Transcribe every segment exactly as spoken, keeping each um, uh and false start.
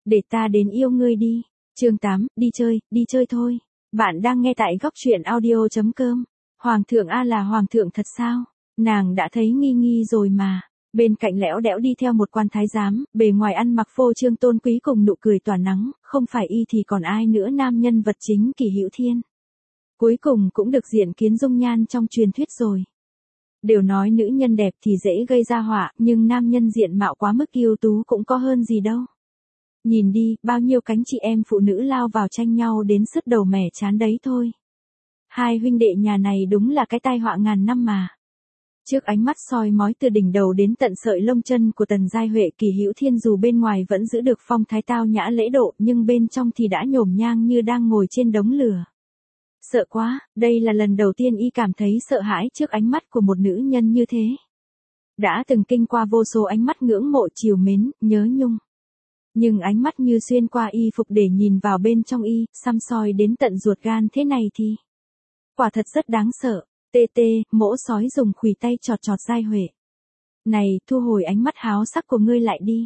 Để ta đến yêu ngươi đi. Chương tám, đi chơi, đi chơi thôi. Bạn đang nghe tại góc truyện audio chấm com. Hoàng thượng A là hoàng thượng thật sao? Nàng đã thấy nghi nghi rồi mà. Bên cạnh lẽo đẽo đi theo một quan thái giám, bề ngoài ăn mặc phô trương tôn quý cùng nụ cười tỏa nắng, không phải y thì còn ai nữa, nam nhân vật chính Kỷ Hữu Thiên. Cuối cùng cũng được diện kiến dung nhan trong truyền thuyết rồi. Đều nói nữ nhân đẹp thì dễ gây ra họa, nhưng nam nhân diện mạo quá mức ưu tú cũng có hơn gì đâu. Nhìn đi, bao nhiêu cánh chị em phụ nữ lao vào tranh nhau đến sứt đầu mẻ chán đấy thôi. Hai huynh đệ nhà này đúng là cái tai họa ngàn năm mà. Trước ánh mắt soi mói từ đỉnh đầu đến tận sợi lông chân của Tần Giai Huệ, Kỷ Hữu Thiên dù bên ngoài vẫn giữ được phong thái tao nhã lễ độ, nhưng bên trong thì đã nhổm nhang như đang ngồi trên đống lửa. Sợ quá, đây là lần đầu tiên y cảm thấy sợ hãi trước ánh mắt của một nữ nhân như thế. Đã từng kinh qua vô số ánh mắt ngưỡng mộ trìu mến, nhớ nhung. Nhưng ánh mắt như xuyên qua y phục để nhìn vào bên trong y, săm soi đến tận ruột gan thế này thì quả thật rất đáng sợ. Tê tê, mỗ sói dùng khuỷu tay chọt chọt Giai Huệ. Này, thu hồi ánh mắt háo sắc của ngươi lại đi.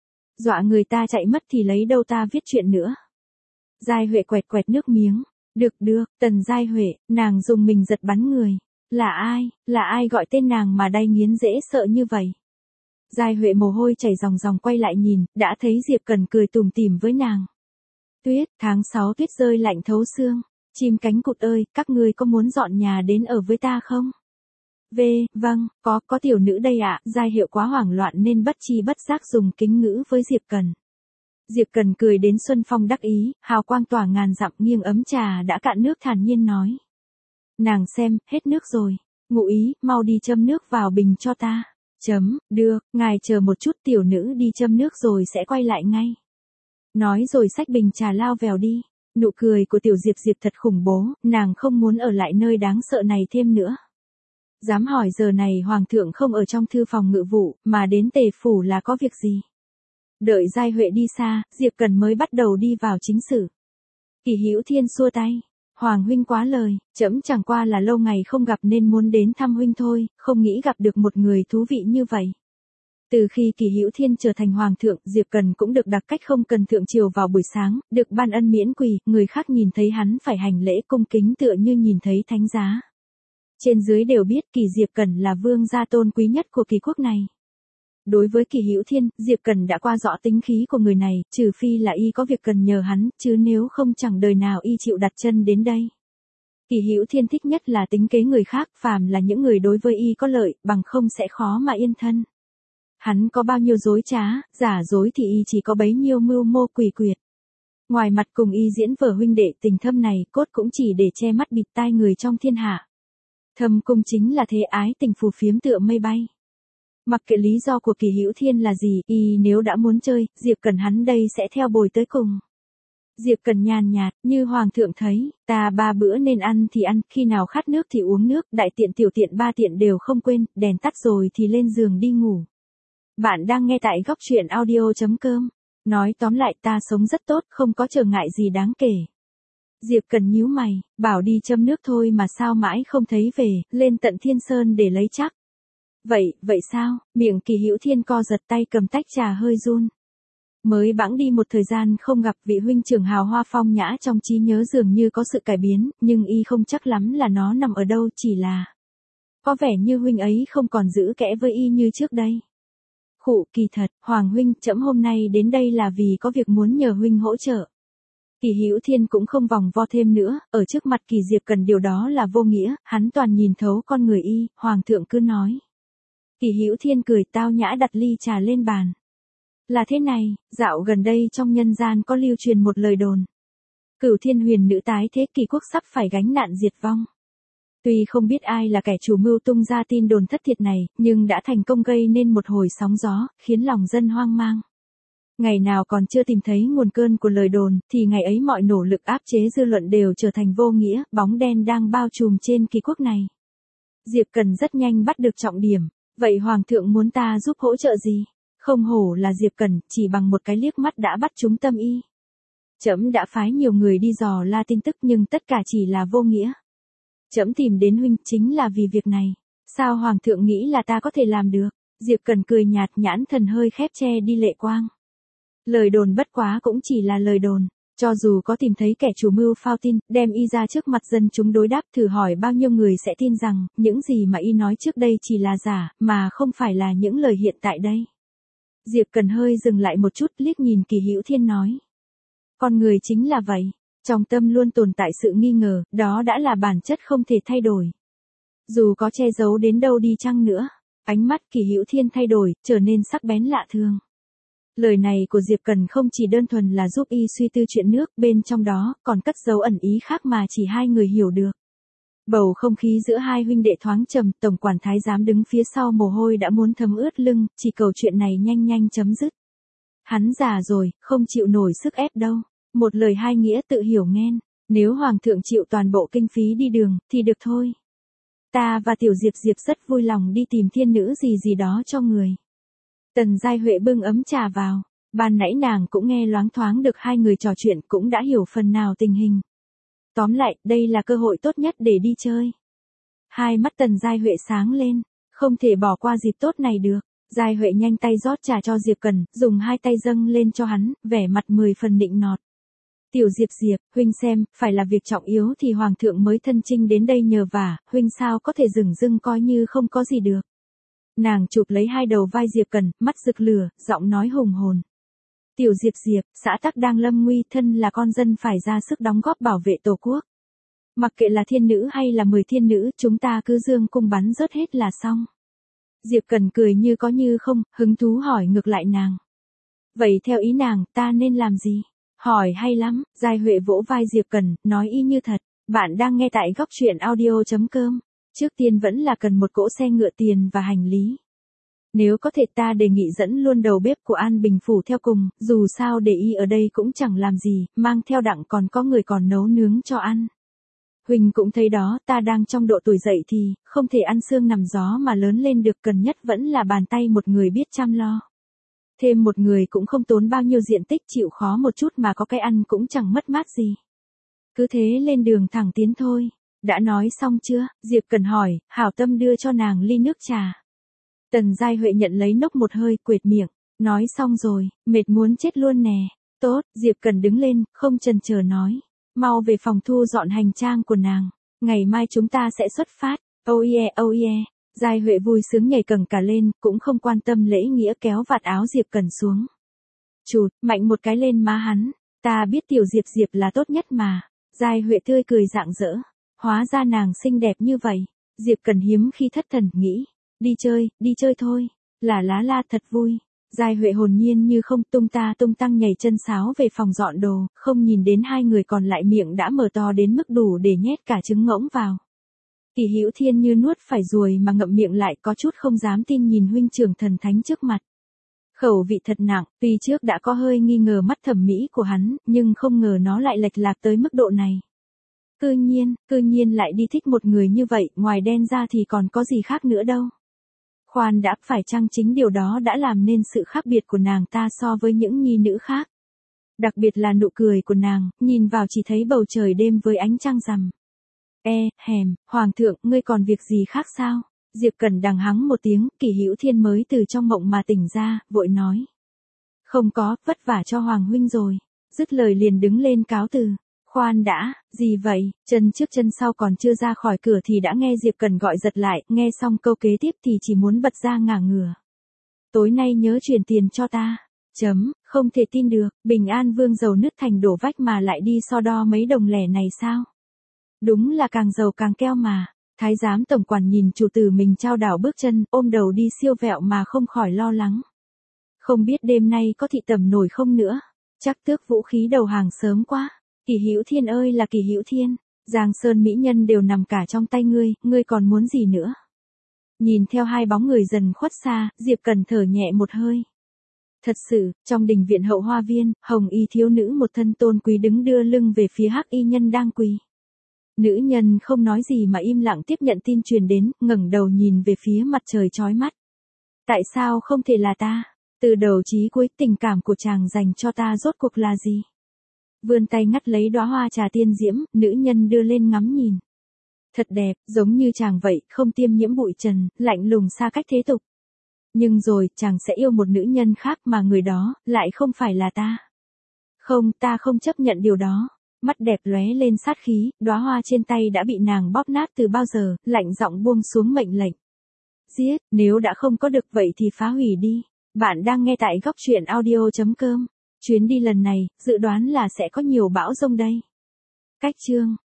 Dọa người ta chạy mất thì lấy đâu ta viết chuyện nữa. Giai Huệ quẹt quẹt nước miếng. Được được, Tần Giai Huệ, nàng dùng mình giật bắn người. Là ai, là ai gọi tên nàng mà đay nghiến dễ sợ như vậy? Giai Huệ mồ hôi chảy ròng ròng quay lại nhìn, đã thấy Diệp Cần cười tủm tỉm với nàng. Tuyết, tháng sáu tuyết rơi lạnh thấu xương. Chim cánh cụt ơi, các ngươi có muốn dọn nhà đến ở với ta không? V, vâng, có, có tiểu nữ đây ạ. Giai Hiệu quá hoảng loạn nên bất chi bất giác dùng kính ngữ với Diệp Cần. Diệp Cần cười đến xuân phong đắc ý, hào quang tỏa ngàn dặm, nghiêng ấm trà đã cạn nước thản nhiên nói. Nàng xem, hết nước rồi. Ngụ ý, mau đi châm nước vào bình cho ta. Chấm, được, ngài chờ một chút, tiểu nữ đi châm nước rồi sẽ quay lại ngay. Nói rồi xách bình trà lao vèo đi. Nụ cười của tiểu Diệp Diệp thật khủng bố, nàng không muốn ở lại nơi đáng sợ này thêm nữa. Dám hỏi giờ này hoàng thượng không ở trong thư phòng ngự vụ, mà đến Tề phủ là có việc gì? Đợi Giai Huệ đi xa, Diệp Cần mới bắt đầu đi vào chính sự. Kỷ Hữu Thiên xua tay. Hoàng huynh quá lời, trẫm chẳng qua là lâu ngày không gặp nên muốn đến thăm huynh thôi, không nghĩ gặp được một người thú vị như vậy. Từ khi Kỷ Hữu Thiên trở thành hoàng thượng, Diệp Cần cũng được đặc cách không cần thượng triều vào buổi sáng, được ban ân miễn quỳ, người khác nhìn thấy hắn phải hành lễ cung kính tựa như nhìn thấy thánh giá. Trên dưới đều biết Kỷ Diệp Cần là vương gia tôn quý nhất của Kỷ quốc này. Đối với Kỷ Hữu Thiên, Diệp Cần đã qua rõ tính khí của người này, trừ phi là y có việc cần nhờ hắn, chứ nếu không chẳng đời nào y chịu đặt chân đến đây. Kỷ Hữu Thiên thích nhất là tính kế người khác, phàm là những người đối với y có lợi, bằng không sẽ khó mà yên thân. Hắn có bao nhiêu dối trá, giả dối thì y chỉ có bấy nhiêu mưu mô quỷ quyệt. Ngoài mặt cùng y diễn vở huynh đệ tình thâm này, cốt cũng chỉ để che mắt bịt tai người trong thiên hạ. Thâm cung chính là thế, ái tình phù phiếm tựa mây bay. Mặc kệ lý do của Kỷ Hữu Thiên là gì, y nếu đã muốn chơi, Diệp Cần hắn đây sẽ theo bồi tới cùng. Diệp Cần nhàn nhạt, như hoàng thượng thấy, ta ba bữa nên ăn thì ăn, khi nào khát nước thì uống nước, đại tiện tiểu tiện ba tiện đều không quên, đèn tắt rồi thì lên giường đi ngủ. Bạn đang nghe tại góc truyện audio chấm com. Nói tóm lại, ta sống rất tốt, không có trở ngại gì đáng kể. Diệp Cần nhíu mày, bảo đi châm nước thôi mà sao mãi không thấy về, lên tận Thiên Sơn để lấy chắc. Vậy, vậy sao? Miệng Kỷ Hữu Thiên co giật, tay cầm tách trà hơi run. Mới bẵng đi một thời gian không gặp vị huynh trưởng hào hoa phong nhã trong trí nhớ dường như có sự cải biến, nhưng y không chắc lắm là nó nằm ở đâu, chỉ là có vẻ như huynh ấy không còn giữ kẽ với y như trước đây. Khụ, kỳ thật, Hoàng huynh, trẫm hôm nay đến đây là vì có việc muốn nhờ huynh hỗ trợ. Kỷ Hữu Thiên cũng không vòng vo thêm nữa, ở trước mặt Kỷ Diệp Cần điều đó là vô nghĩa, hắn toàn nhìn thấu con người y, hoàng thượng cứ nói. Kỷ Hữu Thiên cười tao nhã đặt ly trà lên bàn. Là thế này, dạo gần đây trong nhân gian có lưu truyền một lời đồn. Cửu Thiên huyền nữ tái thế, Kỷ quốc sắp phải gánh nạn diệt vong. Tuy không biết ai là kẻ chủ mưu tung ra tin đồn thất thiệt này, nhưng đã thành công gây nên một hồi sóng gió, khiến lòng dân hoang mang. Ngày nào còn chưa tìm thấy nguồn cơn của lời đồn, thì ngày ấy mọi nỗ lực áp chế dư luận đều trở thành vô nghĩa, bóng đen đang bao trùm trên Kỷ quốc này. Diệp Cần rất nhanh bắt được trọng điểm. Vậy hoàng thượng muốn ta giúp hỗ trợ gì? Không hổ là Diệp Cần, chỉ bằng một cái liếc mắt đã bắt trúng tâm y. Trẫm đã phái nhiều người đi dò la tin tức nhưng tất cả chỉ là vô nghĩa. Trẫm tìm đến huynh chính là vì việc này. Sao hoàng thượng nghĩ là ta có thể làm được? Diệp Cần cười nhạt, nhãn thần hơi khép che đi lệ quang. Lời đồn bất quá cũng chỉ là lời đồn. Cho dù có tìm thấy kẻ chủ mưu phao tin, đem y ra trước mặt dân chúng đối đáp, thử hỏi bao nhiêu người sẽ tin rằng, những gì mà y nói trước đây chỉ là giả, mà không phải là những lời hiện tại đây. Diệp Cần hơi dừng lại một chút, liếc nhìn Kỳ Hữu Thiên nói. Con người chính là vậy, trong tâm luôn tồn tại sự nghi ngờ, đó đã là bản chất không thể thay đổi. Dù có che giấu đến đâu đi chăng nữa, ánh mắt Kỳ Hữu Thiên thay đổi, trở nên sắc bén lạ thường. Lời này của Diệp Cần không chỉ đơn thuần là giúp y suy tư chuyện nước, bên trong đó còn cất dấu ẩn ý khác mà chỉ hai người hiểu được. Bầu không khí giữa hai huynh đệ thoáng trầm, tổng quản thái giám đứng phía sau mồ hôi đã muốn thấm ướt lưng, chỉ cầu chuyện này nhanh nhanh chấm dứt. Hắn già rồi, không chịu nổi sức ép đâu. Một lời hai nghĩa tự hiểu nghen, nếu hoàng thượng chịu toàn bộ kinh phí đi đường, thì được thôi. Ta và tiểu Diệp Diệp rất vui lòng đi tìm thiên nữ gì gì đó cho người. Tần Giai Huệ bưng ấm trà vào, ban nãy nàng cũng nghe loáng thoáng được hai người trò chuyện, cũng đã hiểu phần nào tình hình. Tóm lại, đây là cơ hội tốt nhất để đi chơi. Hai mắt Tần Giai Huệ sáng lên, không thể bỏ qua dịp tốt này được. Giai Huệ nhanh tay rót trà cho Diệp Cần, dùng hai tay dâng lên cho hắn, vẻ mặt mười phần nịnh nọt. Tiểu Diệp Diệp, huynh xem, phải là việc trọng yếu thì hoàng thượng mới thân chinh đến đây nhờ vả, huynh sao có thể dửng dưng coi như không có gì được. Nàng chụp lấy hai đầu vai Diệp Cần, mắt rực lửa, giọng nói hùng hồn. Tiểu Diệp Diệp, xã tắc đang lâm nguy, thân là con dân phải ra sức đóng góp bảo vệ tổ quốc. Mặc kệ là thiên nữ hay là mười thiên nữ, chúng ta cứ dương cung bắn rớt hết là xong. Diệp Cần cười như có như không, hứng thú hỏi ngược lại nàng. Vậy theo ý nàng, ta nên làm gì? Hỏi hay lắm, Giai Huệ vỗ vai Diệp Cần, nói y như thật. Bạn đang nghe tại góc truyện audio chấm com. Trước tiên vẫn là cần một cỗ xe ngựa, tiền và hành lý. Nếu có thể ta đề nghị dẫn luôn đầu bếp của An Bình Phủ theo cùng, dù sao để y ở đây cũng chẳng làm gì, mang theo đặng còn có người còn nấu nướng cho ăn. Huỳnh cũng thấy đó, ta đang trong độ tuổi dậy thì, không thể ăn xương nằm gió mà lớn lên được, cần nhất vẫn là bàn tay một người biết chăm lo. Thêm một người cũng không tốn bao nhiêu diện tích, chịu khó một chút mà có cái ăn cũng chẳng mất mát gì. Cứ thế lên đường thẳng tiến thôi. Đã nói xong chưa? Diệp Cần hỏi, hảo tâm đưa cho nàng ly nước trà. Tần Giai Huệ nhận lấy nốc một hơi, quệt miệng. Nói xong rồi, mệt muốn chết luôn nè. Tốt, Diệp Cần đứng lên, không chần chờ nói. Mau về phòng thu dọn hành trang của nàng. Ngày mai chúng ta sẽ xuất phát. Oh yeah, oh yeah. Giai Huệ vui sướng nhảy cầng cả lên, cũng không quan tâm lễ nghĩa, kéo vạt áo Diệp Cần xuống. Chụt, mạnh một cái lên má hắn. Ta biết tiểu Diệp Diệp là tốt nhất mà. Giai Huệ tươi cười rạng rỡ. Hóa ra nàng xinh đẹp như vậy. Diệp Cần hiếm khi thất thần, nghĩ. Đi chơi, đi chơi thôi. Là lá la thật vui. Giai Huệ hồn nhiên như không, tung ta tung tăng nhảy chân sáo về phòng dọn đồ, không nhìn đến hai người còn lại miệng đã mở to đến mức đủ để nhét cả trứng ngỗng vào. Kỳ Hữu Thiên như nuốt phải ruồi mà ngậm miệng lại, có chút không dám tin nhìn huynh trưởng thần thánh trước mặt. Khẩu vị thật nặng, tuy trước đã có hơi nghi ngờ mắt thẩm mỹ của hắn, nhưng không ngờ nó lại lệch lạc tới mức độ này. Cư nhiên, cư nhiên lại đi thích một người như vậy, ngoài đen ra thì còn có gì khác nữa đâu. Khoan đã, phải chăng chính điều đó đã làm nên sự khác biệt của nàng ta so với những nhi nữ khác. Đặc biệt là nụ cười của nàng, nhìn vào chỉ thấy bầu trời đêm với ánh trăng rằm. E, hèm, hoàng thượng, ngươi còn việc gì khác sao? Diệp Cần đằng hắng một tiếng, Kỳ Hữu Thiên mới từ trong mộng mà tỉnh ra, vội nói. Không có, vất vả cho hoàng huynh rồi. Dứt lời liền đứng lên cáo từ. Khoan đã, gì vậy? Chân trước chân sau còn chưa ra khỏi cửa thì đã nghe Diệp Cần gọi giật lại, nghe xong câu kế tiếp thì chỉ muốn bật ra ngả ngửa. Tối nay nhớ chuyển tiền cho ta. Chấm, không thể tin được, Bình An Vương giàu nứt thành đổ vách mà lại đi so đo mấy đồng lẻ này sao? Đúng là càng giàu càng keo mà. Thái giám tổng quản nhìn chủ tử mình chao đảo bước chân, ôm đầu đi siêu vẹo mà không khỏi lo lắng. Không biết đêm nay có thị tẩm nổi không nữa. Chắc tước vũ khí đầu hàng sớm quá. Kỳ Hữu Thiên ơi là Kỳ Hữu Thiên, Giang Sơn mỹ nhân đều nằm cả trong tay ngươi, ngươi còn muốn gì nữa? Nhìn theo hai bóng người dần khuất xa, Diệp Cần thở nhẹ một hơi. Thật sự, trong đình viện hậu hoa viên, hồng y thiếu nữ một thân tôn quý đứng đưa lưng về phía hắc y nhân đang quỳ. Nữ nhân không nói gì mà im lặng tiếp nhận tin truyền đến, ngẩng đầu nhìn về phía mặt trời chói mắt. Tại sao không thể là ta? Từ đầu chí cuối tình cảm của chàng dành cho ta rốt cuộc là gì? Vươn tay ngắt lấy đóa hoa trà tiên diễm, nữ nhân đưa lên ngắm nhìn. Thật đẹp, giống như chàng vậy, không tiêm nhiễm bụi trần, lạnh lùng xa cách thế tục. Nhưng rồi, chàng sẽ yêu một nữ nhân khác mà người đó, lại không phải là ta. Không, ta không chấp nhận điều đó. Mắt đẹp lóe lên sát khí, đóa hoa trên tay đã bị nàng bóp nát từ bao giờ, lạnh giọng buông xuống mệnh lệnh. Giết, nếu đã không có được vậy thì phá hủy đi. Bạn đang nghe tại góc truyện audio.com. Chuyến đi lần này, dự đoán là sẽ có nhiều bão giông đây. Cách chương